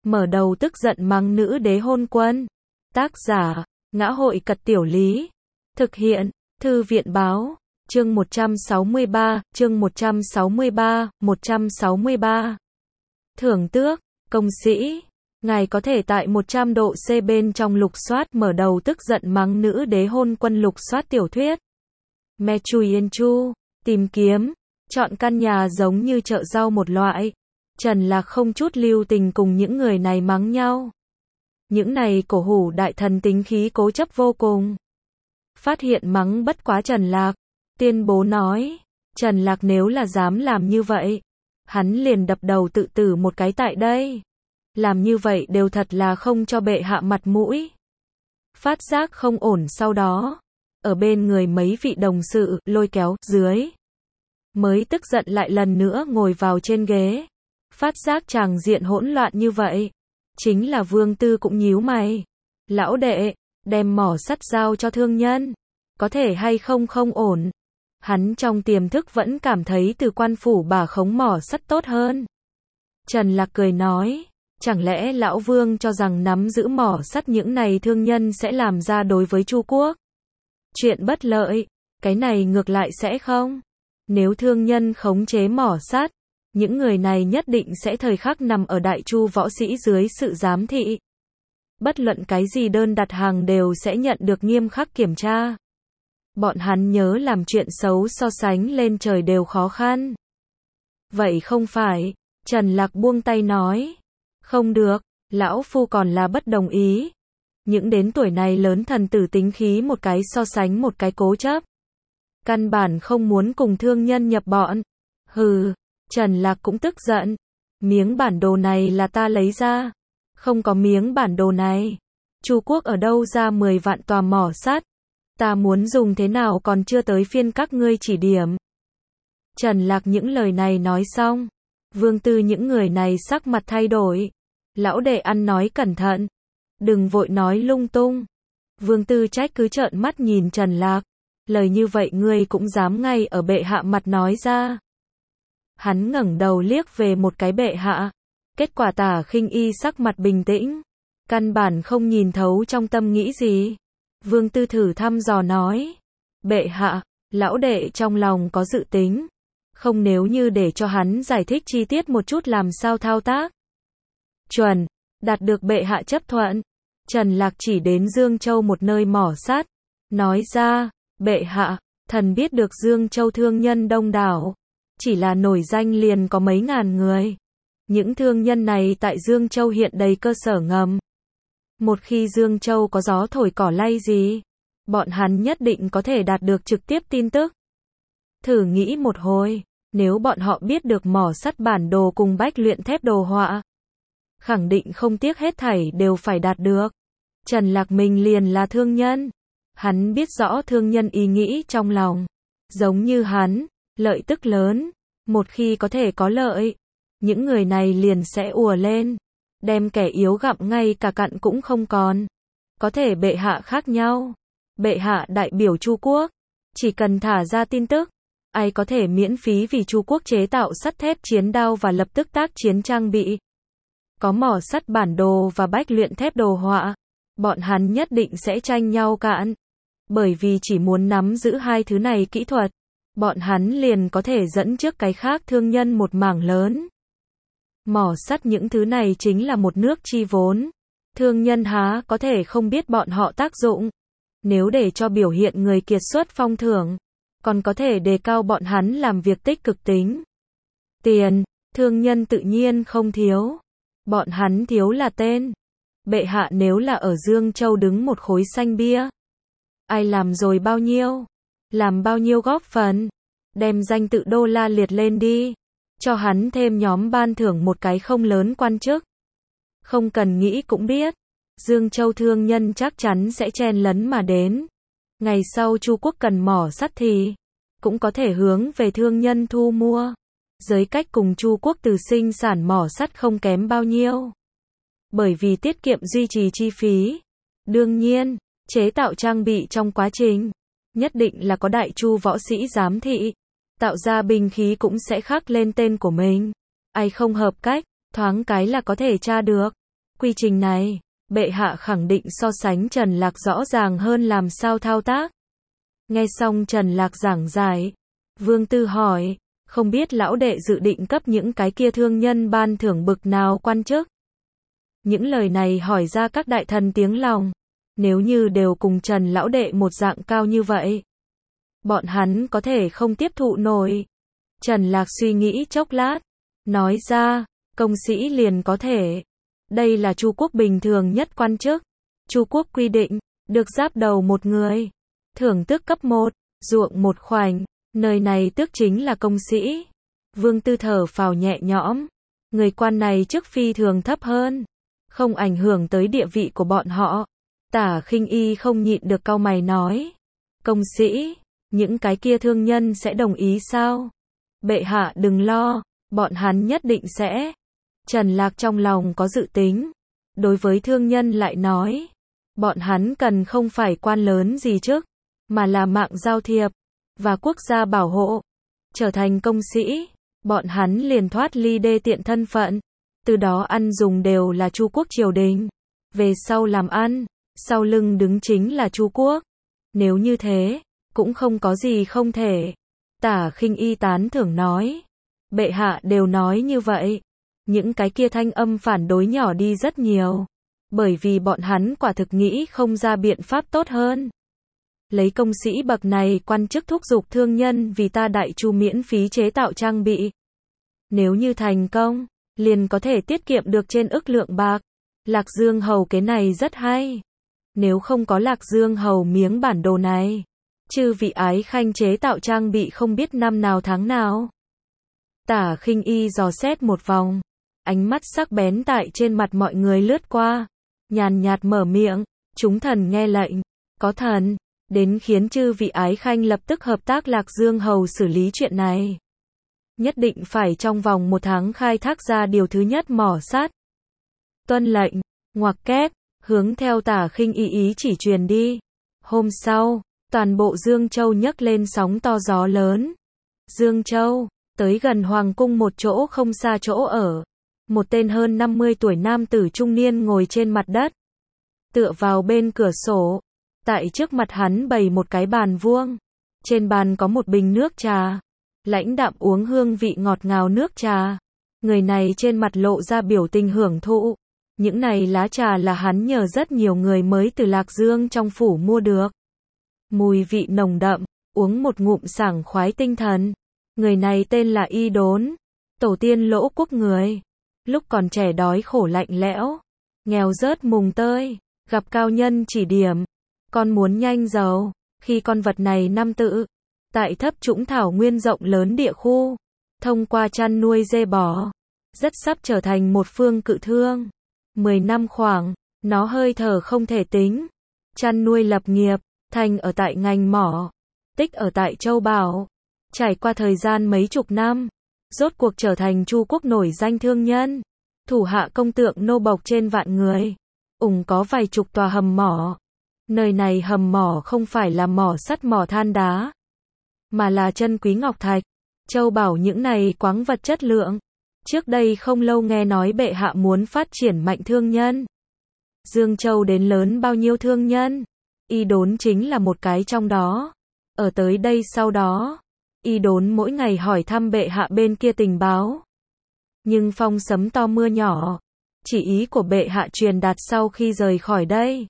mở đầu tức giận mắng nữ đế hôn quân. Tác giả, Ngã hội Cật Tiểu Lý. Thực hiện, Thư viện Báo. Chương 163, chương 163. Thưởng tước, công sĩ. Ngài có thể tại 100 độ C bên trong lục soát mở đầu tức giận mắng nữ đế hôn quân lục soát tiểu thuyết. Mechuyenchu, tìm kiếm, chọn căn nhà giống như chợ rau một loại. Trần Lạc không chút lưu tình cùng những người này mắng nhau. Những này cổ hủ đại thần tính khí cố chấp vô cùng. Phát hiện mắng bất quá Trần Lạc, tuyên bố nói, Trần Lạc nếu là dám làm như vậy, hắn liền đập đầu tự tử một cái tại đây. Làm như vậy đều thật là không cho bệ hạ mặt mũi. Phát giác không ổn sau đó, ở bên người mấy vị đồng sự lôi kéo dưới. Mới tức giận lại lần nữa ngồi vào trên ghế. Phát giác tràng diện hỗn loạn như vậy. Chính là Vương Tư cũng nhíu mày. Lão đệ, đem mỏ sắt giao cho thương nhân. Có thể hay không không ổn. Hắn trong tiềm thức vẫn cảm thấy từ quan phủ bà khống mỏ sắt tốt hơn. Trần Lạc cười nói, chẳng lẽ lão Vương cho rằng nắm giữ mỏ sắt những này thương nhân sẽ làm ra đối với Chu quốc chuyện bất lợi, cái này ngược lại sẽ không. Nếu thương nhân khống chế mỏ sắt, những người này nhất định sẽ thời khắc nằm ở đại chu võ sĩ dưới sự giám thị. Bất luận cái gì đơn đặt hàng đều sẽ nhận được nghiêm khắc kiểm tra. Bọn hắn nhớ làm chuyện xấu so sánh lên trời đều khó khăn. Vậy không phải, Trần Lạc buông tay nói. Không được, lão phu còn là bất đồng ý. Những đến tuổi này lớn thần tử tính khí một cái so sánh một cái cố chấp. Căn bản không muốn cùng thương nhân nhập bọn. Hừ, Trần Lạc cũng tức giận. Miếng bản đồ này là ta lấy ra. Không có miếng bản đồ này. Chu quốc ở đâu ra 10 vạn tòa mỏ sắt. Ta muốn dùng thế nào còn chưa tới phiên các ngươi chỉ điểm. Trần Lạc những lời này nói xong. Vương Tư những người này sắc mặt thay đổi. Lão đệ ăn nói cẩn thận. Đừng vội nói lung tung. Vương Tư trách cứ trợn mắt nhìn Trần Lạc. Lời như vậy ngươi cũng dám ngay ở bệ hạ mặt nói ra. Hắn ngẩng đầu liếc về một cái bệ hạ. Kết quả Tả Khinh Y sắc mặt bình tĩnh. Căn bản không nhìn thấu trong tâm nghĩ gì. Vương Tư thử thăm dò nói. Bệ hạ, lão đệ trong lòng có dự tính. Không nếu như để cho hắn giải thích chi tiết một chút làm sao thao tác. Chuẩn, đạt được bệ hạ chấp thuận. Trần Lạc chỉ đến Dương Châu một nơi mỏ sắt. Nói ra, bệ hạ, thần biết được Dương Châu thương nhân đông đảo. Chỉ là nổi danh liền có mấy ngàn người. Những thương nhân này tại Dương Châu hiện đầy cơ sở ngầm. Một khi Dương Châu có gió thổi cỏ lay gì, bọn hắn nhất định có thể đạt được trực tiếp tin tức. Thử nghĩ một hồi, nếu bọn họ biết được mỏ sắt bản đồ cùng bách luyện thép đồ họa, khẳng định không tiếc hết thảy đều phải đạt được. Trần Lạc mình liền là thương nhân. Hắn biết rõ thương nhân ý nghĩ trong lòng. Giống như hắn, lợi tức lớn. Một khi có thể có lợi, những người này liền sẽ ùa lên. Đem kẻ yếu gặm ngay cả cặn cũng không còn. Có thể bệ hạ khác nhau. Bệ hạ đại biểu Chu quốc. Chỉ cần thả ra tin tức, ai có thể miễn phí vì Chu quốc chế tạo sắt thép chiến đao và lập tức tác chiến trang bị. Có mỏ sắt bản đồ và bách luyện thép đồ họa, bọn hắn nhất định sẽ tranh nhau cạn. Bởi vì chỉ muốn nắm giữ hai thứ này kỹ thuật, bọn hắn liền có thể dẫn trước cái khác thương nhân một mảng lớn. Mỏ sắt những thứ này chính là một nước chi vốn. Thương nhân há có thể không biết bọn họ tác dụng. Nếu để cho biểu hiện người kiệt xuất phong thưởng, còn có thể đề cao bọn hắn làm việc tích cực tính. Tiền, thương nhân tự nhiên không thiếu. Bọn hắn thiếu là tên. Bệ hạ nếu là ở Dương Châu đứng một khối xanh bia, ai làm rồi bao nhiêu? Làm bao nhiêu góp phần? Đem danh tự đô la liệt lên đi. Cho hắn thêm nhóm ban thưởng một cái không lớn quan chức. Không cần nghĩ cũng biết. Dương Châu thương nhân chắc chắn sẽ chen lấn mà đến. Ngày sau Chu quốc cần mỏ sắt thì cũng có thể hướng về thương nhân thu mua. Giới cách cùng Chu quốc từ sinh sản mỏ sắt không kém bao nhiêu. Bởi vì tiết kiệm duy trì chi phí. Đương nhiên, chế tạo trang bị trong quá trình, nhất định là có đại chu võ sĩ giám thị. Tạo ra binh khí cũng sẽ khắc lên tên của mình. Ai không hợp cách, thoáng cái là có thể tra được. Quy trình này, bệ hạ khẳng định so sánh Trần Lạc rõ ràng hơn làm sao thao tác. Nghe xong Trần Lạc giảng giải, Vương Tư hỏi, không biết lão đệ dự định cấp những cái kia thương nhân ban thưởng bực nào quan chức. Những lời này hỏi ra các đại thần tiếng lòng, nếu như đều cùng Trần lão đệ một dạng cao như vậy, bọn hắn có thể không tiếp thụ nổi. Trần Lạc suy nghĩ chốc lát, nói ra, công sĩ liền có thể. Đây là Chu quốc bình thường nhất quan chức. Chu quốc quy định, được giáp đầu một người, thưởng tước cấp 1, ruộng một khoảnh, nơi này tước chính là công sĩ. Vương Tư thở phào nhẹ nhõm, người quan này chức phi thường thấp hơn, không ảnh hưởng tới địa vị của bọn họ. Tả Khinh Y không nhịn được cau mày nói, công sĩ, những cái kia thương nhân sẽ đồng ý sao? Bệ hạ đừng lo, bọn hắn nhất định sẽ. Trần Lạc trong lòng có dự tính, đối với thương nhân lại nói, bọn hắn cần không phải quan lớn gì trước, mà là mạng giao thiệp, và quốc gia bảo hộ. Trở thành công sĩ, bọn hắn liền thoát ly đê tiện thân phận, từ đó ăn dùng đều là Chu quốc triều đình. Về sau làm ăn, sau lưng đứng chính là Chu quốc. Nếu như thế, cũng không có gì không thể. Tả Khinh Y tán thưởng nói, bệ hạ đều nói như vậy, những cái kia thanh âm phản đối nhỏ đi rất nhiều, bởi vì bọn hắn quả thực nghĩ không ra biện pháp tốt hơn. Lấy công sĩ bậc này quan chức thúc giục thương nhân vì ta Đại Chu miễn phí chế tạo trang bị. Nếu như thành công, liền có thể tiết kiệm được trên ức lượng bạc. Lạc Dương Hầu cái này rất hay. Nếu không có Lạc Dương Hầu miếng bản đồ này, chư vị ái khanh chế tạo trang bị không biết năm nào tháng nào. Tả Khinh Y dò xét một vòng, ánh mắt sắc bén tại trên mặt mọi người lướt qua, nhàn nhạt mở miệng, chúng thần nghe lệnh, có thần, đến khiến chư vị ái khanh lập tức hợp tác Lạc Dương Hầu xử lý chuyện này. Nhất định phải trong vòng 1 tháng khai thác ra điều thứ nhất mỏ sắt. Tuân lệnh, ngoặc kép, hướng theo Tả Khinh Y ý chỉ truyền đi. Hôm sau, toàn bộ Dương Châu nhấc lên sóng to gió lớn. Dương Châu, tới gần Hoàng cung một chỗ không xa chỗ ở. Một tên hơn 50 tuổi nam tử trung niên ngồi trên mặt đất, tựa vào bên cửa sổ. Tại trước mặt hắn bày một cái bàn vuông. Trên bàn có một bình nước trà. Lãnh đạm uống hương vị ngọt ngào nước trà. Người này trên mặt lộ ra biểu tình hưởng thụ. Những này lá trà là hắn nhờ rất nhiều người mới từ Lạc Dương trong phủ mua được. Mùi vị nồng đậm, uống một ngụm sảng khoái tinh thần. Người này tên là Y Đốn, tổ tiên Lỗ quốc người. Lúc còn trẻ đói khổ lạnh lẽo, nghèo rớt mùng tơi, gặp cao nhân chỉ điểm. Con muốn nhanh giàu, khi con vật này năm tự, tại thấp trũng thảo nguyên rộng lớn địa khu, thông qua chăn nuôi dê bò, rất sắp trở thành một phương cự thương. 10 năm khoảng, nó hơi thở không thể tính. Chăn nuôi lập nghiệp, thành ở tại ngành mỏ, tích ở tại Châu Bảo. Trải qua thời gian mấy chục năm, rốt cuộc trở thành Chu quốc nổi danh thương nhân. Thủ hạ công tượng nô bộc trên vạn người, có vài chục tòa hầm mỏ. Nơi này hầm mỏ không phải là mỏ sắt mỏ than đá, mà là chân quý ngọc thạch, châu bảo những này khoáng vật chất lượng. Trước đây không lâu nghe nói bệ hạ muốn phát triển mạnh thương nhân. Dương Châu đến lớn bao nhiêu thương nhân, Y Đốn chính là một cái trong đó. Ở tới đây sau đó, Y Đốn mỗi ngày hỏi thăm bệ hạ bên kia tình báo. Nhưng phong sấm to mưa nhỏ, chỉ ý của bệ hạ truyền đạt sau khi rời khỏi đây,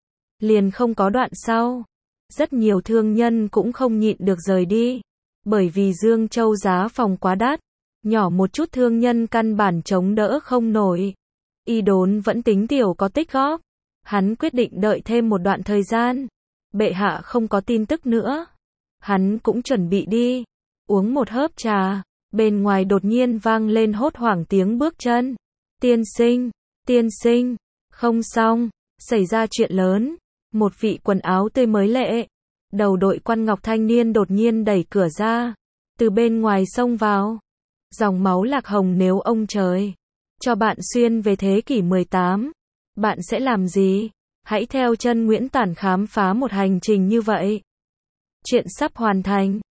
liền không có đoạn sau. Rất nhiều thương nhân cũng không nhịn được rời đi, bởi vì Dương Châu giá phòng quá đắt, nhỏ một chút thương nhân căn bản chống đỡ không nổi. Y Đốn vẫn tính tiểu có tích góp, hắn quyết định đợi thêm một đoạn thời gian. Bệ hạ không có tin tức nữa, hắn cũng chuẩn bị đi, uống một hớp trà, bên ngoài đột nhiên vang lên hốt hoảng tiếng bước chân. Tiên sinh, không xong, xảy ra chuyện lớn. Một vị quần áo tươi mới lệ, đầu đội quan ngọc thanh niên đột nhiên đẩy cửa ra, từ bên ngoài xông vào. Dòng máu lạc hồng, nếu ông trời cho bạn xuyên về thế kỷ 18, bạn sẽ làm gì? Hãy theo chân Nguyễn Tản khám phá một hành trình như vậy. Chuyện sắp hoàn thành.